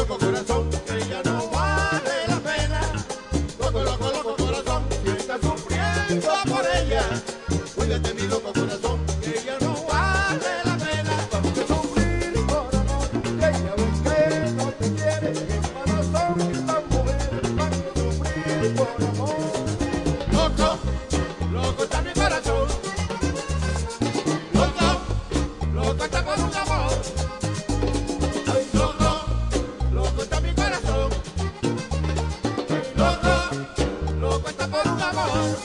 loco corazón, que ya no vale la pena. Loco, loco, loco corazón, si estás sufriendo por ella, cuídate mi loco corazón, que ya no vale la pena. Vamos a sufrir por amor, que ella ves que no te quiere, que malas son las mujeres, van a sufrir por amor. Loco, loco está mi corazón. Loco, loco está por un amor. Ay, loco, loco está mi corazón. Ay, loco, loco está por un amor.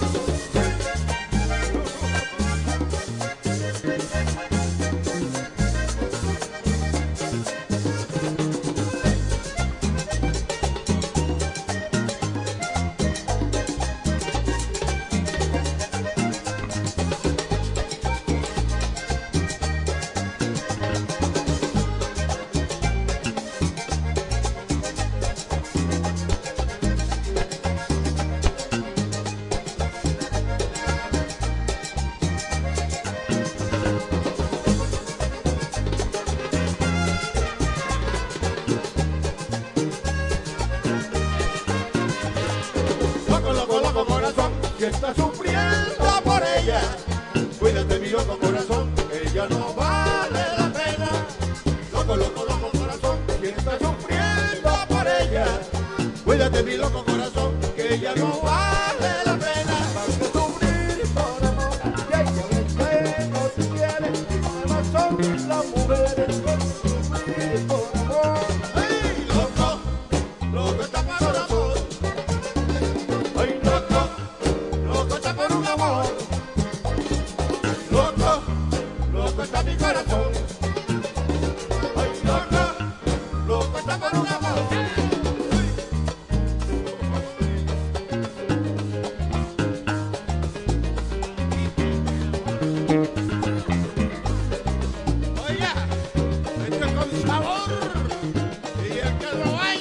Loco, loco, loco corazón, que está sufriendo por ella. Cuídate mi loco corazón, que ya no vale la pena. Loco, loco, loco corazón, que está sufriendo por ella. Cuídate mi loco corazón, que ya no vale la pena. Vas a sufrir por amor, que ella ves que no te quiere, y malas son las mujeres, vas a sufrir por amor. ¡Ay, loco, loco está por amor! Ay, loco, loco está por un amor. Loco, loco está mi corazón. Ay, loco, loco está por un amor. Oiga, esto es con sabor. Y el que lo baila